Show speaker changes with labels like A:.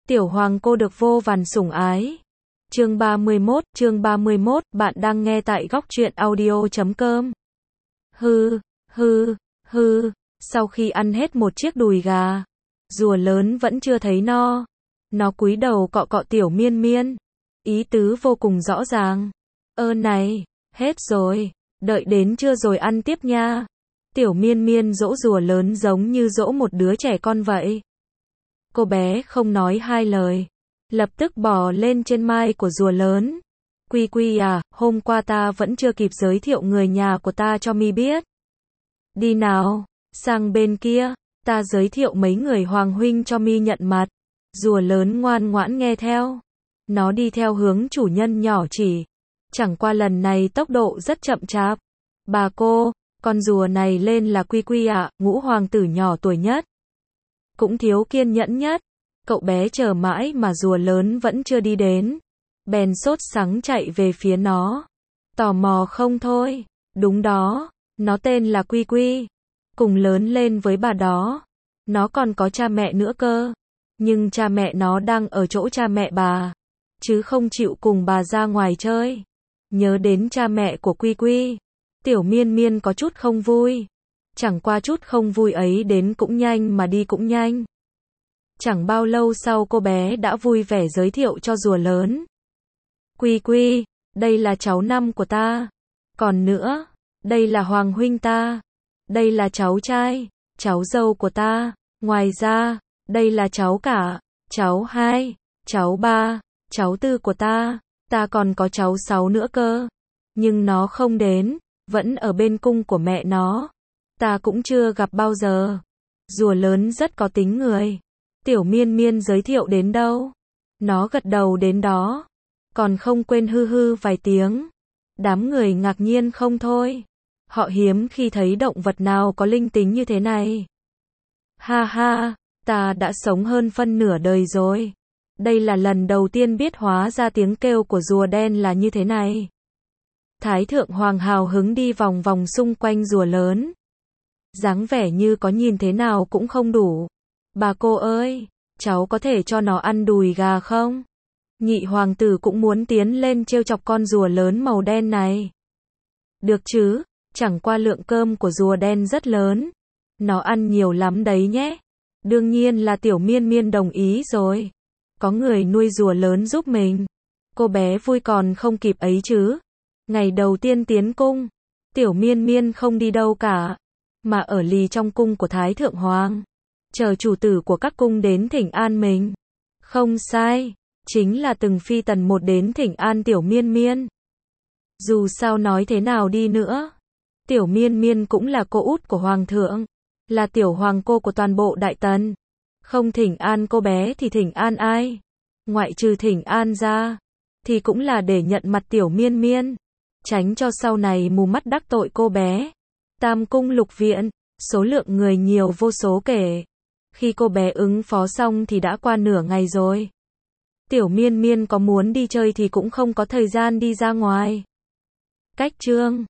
A: Tiểu hoàng cô được vô vàn sủng ái. Chương 31, bạn đang nghe tại góc truyện audio.com. Hư, sau khi ăn hết một chiếc đùi gà, rùa lớn vẫn chưa thấy no. Nó cúi đầu cọ cọ tiểu miên miên. Ý tứ vô cùng rõ ràng. Này, hết rồi, đợi đến trưa rồi ăn tiếp nha. Tiểu miên miên dỗ rùa lớn giống như dỗ một đứa trẻ con vậy. Cô bé không nói hai lời, lập tức bò lên trên mai của rùa lớn. Quy Quy à, hôm qua ta vẫn chưa kịp giới thiệu người nhà của ta cho mi biết. Đi nào, sang bên kia, ta giới thiệu mấy người hoàng huynh cho mi nhận mặt. Rùa lớn ngoan ngoãn nghe theo. Nó đi theo hướng chủ nhân nhỏ chỉ. Chẳng qua lần này tốc độ rất chậm chạp. Bà cô, con rùa này lên là Quy Quy ạ, ngũ hoàng tử nhỏ tuổi nhất. Cũng thiếu kiên nhẫn nhất. Cậu bé chờ mãi mà rùa lớn vẫn chưa đi đến. Bèn sốt sắng chạy về phía nó. Tò mò không thôi. Đúng đó, nó tên là Quy Quy. Cùng lớn lên với bà đó. Nó còn có cha mẹ nữa cơ. Nhưng cha mẹ nó đang ở chỗ cha mẹ bà. Chứ không chịu cùng bà ra ngoài chơi. Nhớ đến cha mẹ của Quy Quy. Tiểu miên miên có chút không vui. Chẳng qua chút không vui ấy đến cũng nhanh mà đi cũng nhanh. Chẳng bao lâu sau cô bé đã vui vẻ giới thiệu cho rùa lớn. Quy Quy, đây là cháu năm của ta. Còn nữa, đây là hoàng huynh ta. Đây là cháu trai, cháu dâu của ta. Ngoài ra, đây là cháu cả, cháu hai, cháu ba, cháu tư của ta. Ta còn có cháu sáu nữa cơ. Nhưng nó không đến, vẫn ở bên cung của mẹ nó. Ta cũng chưa gặp bao giờ. Rùa lớn rất có tính người. Tiểu miên miên giới thiệu đến đâu, nó gật đầu đến đó. Còn không quên hư vài tiếng. Đám người ngạc nhiên không thôi. Họ hiếm khi thấy động vật nào có linh tính như thế này. Ha, ta đã sống hơn phân nửa đời rồi. Đây là lần đầu tiên biết hóa ra tiếng kêu của rùa đen là như thế này. Thái thượng hoàng hào hứng đi vòng vòng xung quanh rùa lớn. Dáng vẻ như có nhìn thế nào cũng không đủ. Bà cô ơi, cháu có thể cho nó ăn đùi gà không? Nhị hoàng tử cũng muốn tiến lên trêu chọc con rùa lớn màu đen này. Được chứ, chẳng qua lượng cơm của rùa đen rất lớn. Nó ăn nhiều lắm đấy nhé. Đương nhiên là tiểu miên miên đồng ý rồi. Có người nuôi rùa lớn giúp mình. Cô bé vui còn không kịp ấy chứ. Ngày đầu tiên tiến cung, tiểu miên miên không đi đâu cả, mà ở lì trong cung của Thái Thượng Hoàng. Chờ chủ tử của các cung đến thỉnh an mình. Không sai, chính là từng phi tần một đến thỉnh an tiểu miên miên. Dù sao nói thế nào đi nữa, tiểu miên miên cũng là cô út của hoàng thượng, là tiểu hoàng cô của toàn bộ đại tần. Không thỉnh an cô bé thì thỉnh an ai? Ngoại trừ thỉnh an ra, thì cũng là để nhận mặt tiểu miên miên, tránh cho sau này mù mắt đắc tội cô bé. Tam cung lục viện, số lượng người nhiều vô số kể. Khi cô bé ứng phó xong thì đã qua nửa ngày rồi. Tiểu miên miên có muốn đi chơi thì cũng không có thời gian đi ra ngoài. Cách chương